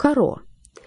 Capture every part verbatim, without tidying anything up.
КАРО.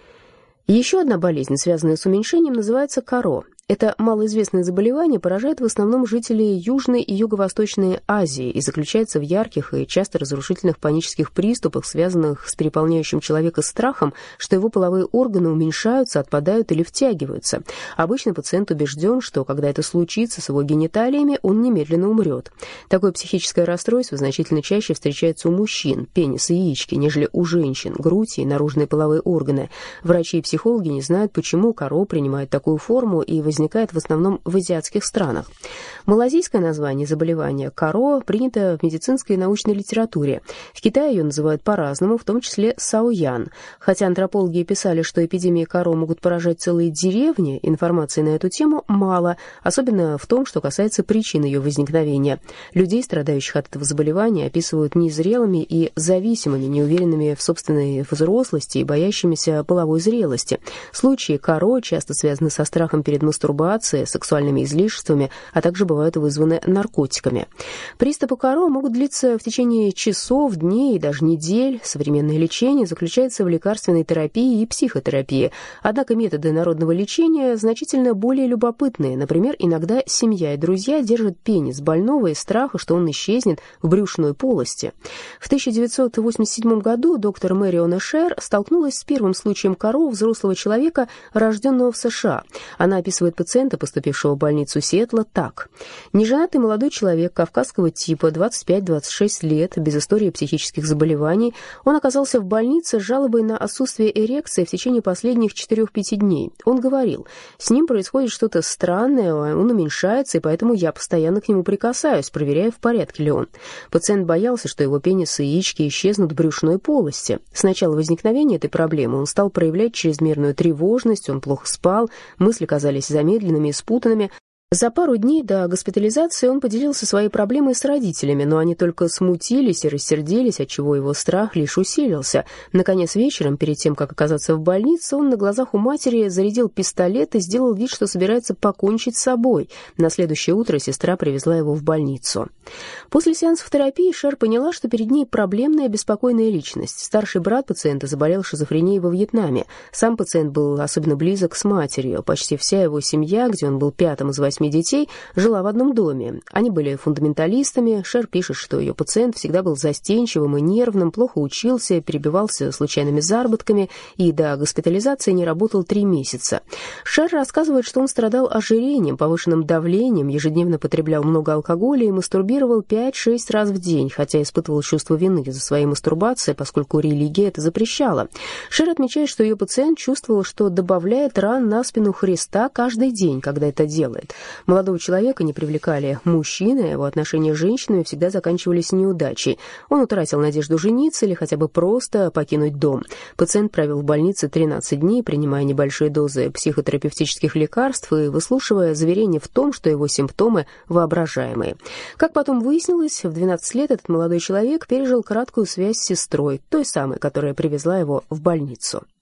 Еще одна болезнь, связанная с уменьшением, называется КАРО. Это малоизвестное заболевание поражает в основном жителей Южной и Юго-Восточной Азии и заключается в ярких и часто разрушительных панических приступах, связанных с переполняющим человека страхом, что его половые органы уменьшаются, отпадают или втягиваются. Обычно пациент убежден, что когда это случится с его гениталиями, он немедленно умрет. Такое психическое расстройство значительно чаще встречается у мужчин, пенис и яички, нежели у женщин, грудь и наружные половые органы. Врачи и психологи не знают, почему КАРО принимает такую форму и возникает возникает в основном в азиатских странах. Малазийское название заболевания КАРО принято в медицинской и научной литературе. В Китае ее называют по-разному, в том числе саоян. Хотя антропологи писали, что эпидемии КАРО могут поражать целые деревни, информации на эту тему мало, особенно в том, что касается причин ее возникновения. Людей, страдающих от этого заболевания, описывают незрелыми и зависимыми, неуверенными в собственной взрослости и боящимися половой зрелости. Случаи КАРО часто связаны со страхом перед мастурбацией, сексуальными излишествами, а также бывают вызваны наркотиками. Приступы КАРО могут длиться в течение часов, дней и даже недель. Современное лечение заключается в лекарственной терапии и психотерапии. Однако методы народного лечения значительно более любопытные. Например, иногда семья и друзья держат пенис больного из страха, что он исчезнет в брюшной полости. В тысяча девятьсот восемьдесят седьмом году доктор Мэрион Эшер столкнулась с первым случаем КАРО у взрослого человека, рожденного в США. Она описывает пациента, поступившего в больницу Сиэтла, так. Неженатый молодой человек кавказского типа, двадцать пять - двадцать шесть лет, без истории психических заболеваний. Он оказался в больнице с жалобой на отсутствие эрекции в течение последних четырёх-пяти дней. Он говорил, с ним происходит что-то странное, он уменьшается, и поэтому я постоянно к нему прикасаюсь, проверяя, в порядке ли он. Пациент боялся, что его пенис и яички исчезнут в брюшной полости. С начала возникновения этой проблемы он стал проявлять чрезмерную тревожность, он плохо спал, мысли казались замедленными и спутанными. За пару дней до госпитализации он поделился своей проблемой с родителями, но они только смутились и рассердились, отчего его страх лишь усилился. Наконец, вечером, перед тем, как оказаться в больнице, он на глазах у матери зарядил пистолет и сделал вид, что собирается покончить с собой. На следующее утро сестра привезла его в больницу. После сеансов терапии Шер поняла, что перед ней проблемная, беспокойная личность. Старший брат пациента заболел шизофренией во Вьетнаме. Сам пациент был особенно близок с матерью. Почти вся его семья, где он был пятым из восьми детей, жила в одном доме. Они были фундаменталистами. Шер пишет, что ее пациент всегда был застенчивым и нервным, плохо учился, перебивался случайными заработками и до госпитализации не работал три месяца. Шер рассказывает, что он страдал ожирением, повышенным давлением, ежедневно потреблял много алкоголя и мастурбировал пять-шесть раз в день, хотя испытывал чувство вины за своей мастурбацией, поскольку религия это запрещала. Шер отмечает, что ее пациент чувствовал, что добавляет ран на спину Христа каждый день, когда это делает. Молодого человека не привлекали мужчины, его отношения с женщинами всегда заканчивались неудачей. Он утратил надежду жениться или хотя бы просто покинуть дом. Пациент провел в больнице тринадцать дней, принимая небольшие дозы психотерапевтических лекарств и выслушивая заверения в том, что его симптомы воображаемые. Как потом выяснилось, в двенадцать лет этот молодой человек пережил краткую связь с сестрой, той самой, которая привезла его в больницу.